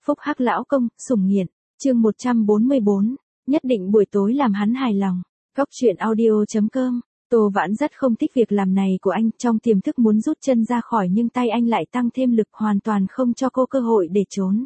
Phúc hắc lão công, sủng nghiện. Chương 144, nhất định buổi tối làm hắn hài lòng. Góc truyện audio.com. Tô Vãn rất không thích việc làm này của anh, trong tiềm thức muốn rút chân ra khỏi nhưng tay anh lại tăng thêm lực, hoàn toàn không cho cô cơ hội để trốn.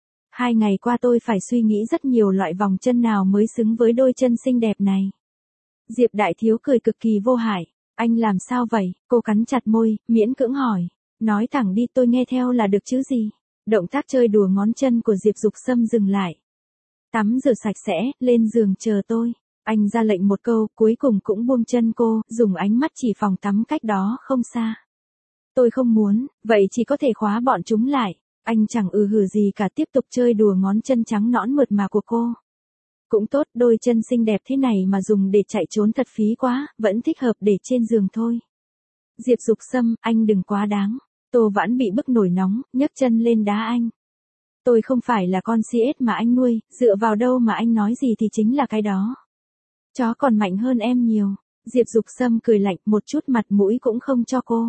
2 ngày qua tôi phải suy nghĩ rất nhiều loại vòng chân nào mới xứng với đôi chân xinh đẹp này. Diệp Đại Thiếu cười cực kỳ vô hại. Anh làm sao vậy? Cô cắn chặt môi, miễn cưỡng hỏi. Nói thẳng đi, tôi nghe theo là được chứ gì. Động tác chơi đùa ngón chân của Diệp Dục Sâm dừng lại. Tắm rửa sạch sẽ, lên giường chờ tôi. Anh ra lệnh một câu, cuối cùng cũng buông chân cô, dùng ánh mắt chỉ phòng tắm cách đó không xa. Tôi không muốn, vậy chỉ có thể khóa bọn chúng lại. Anh chẳng hử gì cả, tiếp tục chơi đùa ngón chân trắng nõn mượt mà của cô. Cũng tốt, đôi chân xinh đẹp thế này mà dùng để chạy trốn thật phí quá, vẫn thích hợp để trên giường thôi. Diệp Dục Sâm, anh đừng quá đáng. Tô Vãn bị bức nổi nóng, nhấc chân lên đá anh. Tôi không phải là con CS mà anh nuôi, dựa vào đâu mà anh nói gì thì chính là cái đó. Chó còn mạnh hơn em nhiều. Diệp Dục Sâm cười lạnh, một chút mặt mũi cũng không cho cô.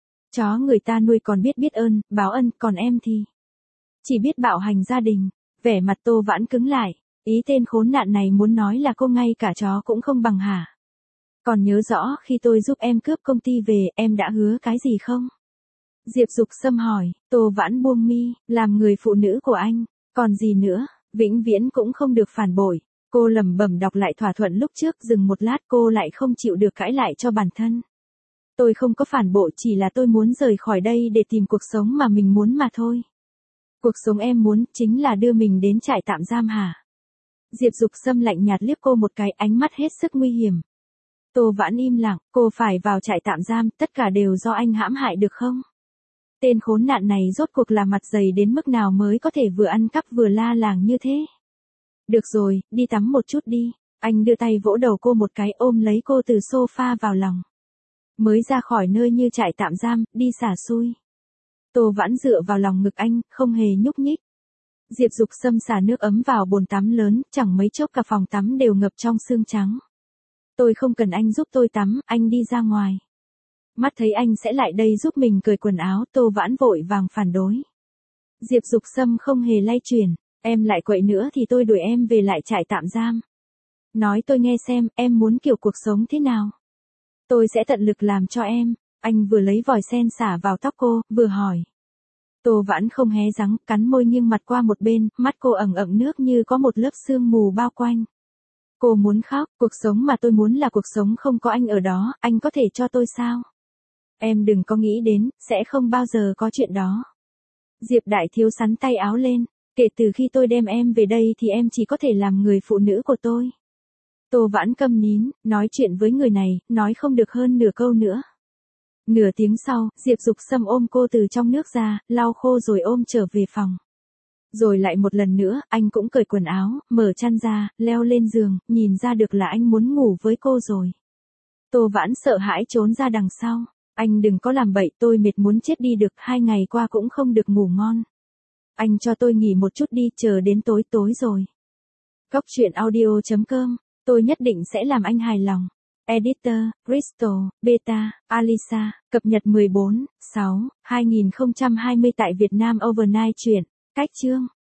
Chó người ta nuôi còn biết ơn, báo ân, còn em thì chỉ biết bạo hành gia đình. Vẻ mặt Tô Vãn cứng lại. Ý tên khốn nạn này muốn nói là cô ngay cả chó cũng không bằng hả? Còn nhớ rõ khi tôi giúp em cướp công ty về, em đã hứa cái gì không? Diệp Dục Sâm hỏi. Tô Vãn buông mi, làm người phụ nữ của anh, còn gì nữa, vĩnh viễn cũng không được phản bội. Cô lẩm bẩm đọc lại thỏa thuận lúc trước, dừng một lát cô lại không chịu được cãi lại cho bản thân. Tôi không có phản bội, chỉ là tôi muốn rời khỏi đây để tìm cuộc sống mà mình muốn mà thôi. Cuộc sống em muốn chính là đưa mình đến trại tạm giam hả? Diệp Dục Sâm lạnh nhạt liếc cô một cái, ánh mắt hết sức nguy hiểm. Tô Vãn im lặng, cô phải vào trại tạm giam, tất cả đều do anh hãm hại được không? Tên khốn nạn này rốt cuộc là mặt dày đến mức nào mới có thể vừa ăn cắp vừa la làng như thế? Được rồi, đi tắm một chút đi. Anh đưa tay vỗ đầu cô một cái, ôm lấy cô từ sofa vào lòng. Mới ra khỏi nơi như trại tạm giam, đi xả xui. Tô Vãn dựa vào lòng ngực anh, không hề nhúc nhích. Diệp Dục Sâm xả nước ấm vào bồn tắm lớn, chẳng mấy chốc cả phòng tắm đều ngập trong sương trắng. Tôi không cần anh giúp tôi tắm, anh đi ra ngoài. Mắt thấy anh sẽ lại đây giúp mình cởi quần áo, Tô Vãn vội vàng phản đối. Diệp Dục Sâm không hề lay chuyển. Em lại quậy nữa thì tôi đuổi em về lại trại tạm giam. Nói tôi nghe xem, em muốn kiểu cuộc sống thế nào? Tôi sẽ tận lực làm cho em. Anh vừa lấy vòi sen xả vào tóc cô, vừa hỏi. Tô Vãn không hé răng, cắn môi nghiêng mặt qua một bên, mắt cô ẩn ẩn nước như có một lớp sương mù bao quanh. Cô muốn khóc, cuộc sống mà tôi muốn là cuộc sống không có anh ở đó, anh có thể cho tôi sao? Em đừng có nghĩ đến, sẽ không bao giờ có chuyện đó. Diệp Đại Thiếu sắn tay áo lên. Kể từ khi tôi đem em về đây thì em chỉ có thể làm người phụ nữ của tôi. Tô Vãn câm nín, nói chuyện với người này, nói không được hơn nửa câu nữa. Nửa tiếng sau, Diệp Dục Sâm ôm cô từ trong nước ra, lau khô rồi ôm trở về phòng. Rồi lại một lần nữa, anh cũng cởi quần áo, mở chăn ra, leo lên giường, nhìn ra được là anh muốn ngủ với cô rồi. Tô Vãn sợ hãi trốn ra đằng sau. Anh đừng có làm bậy, tôi mệt muốn chết đi được, 2 ngày qua cũng không được ngủ ngon. Anh cho tôi nghỉ một chút đi, chờ đến tối rồi. Góc truyện audio.com, tôi nhất định sẽ làm anh hài lòng. Editor, Crystal, Beta, Alisa, cập nhật 14/6/2020 tại Việt Nam Overnight truyện. Cách chương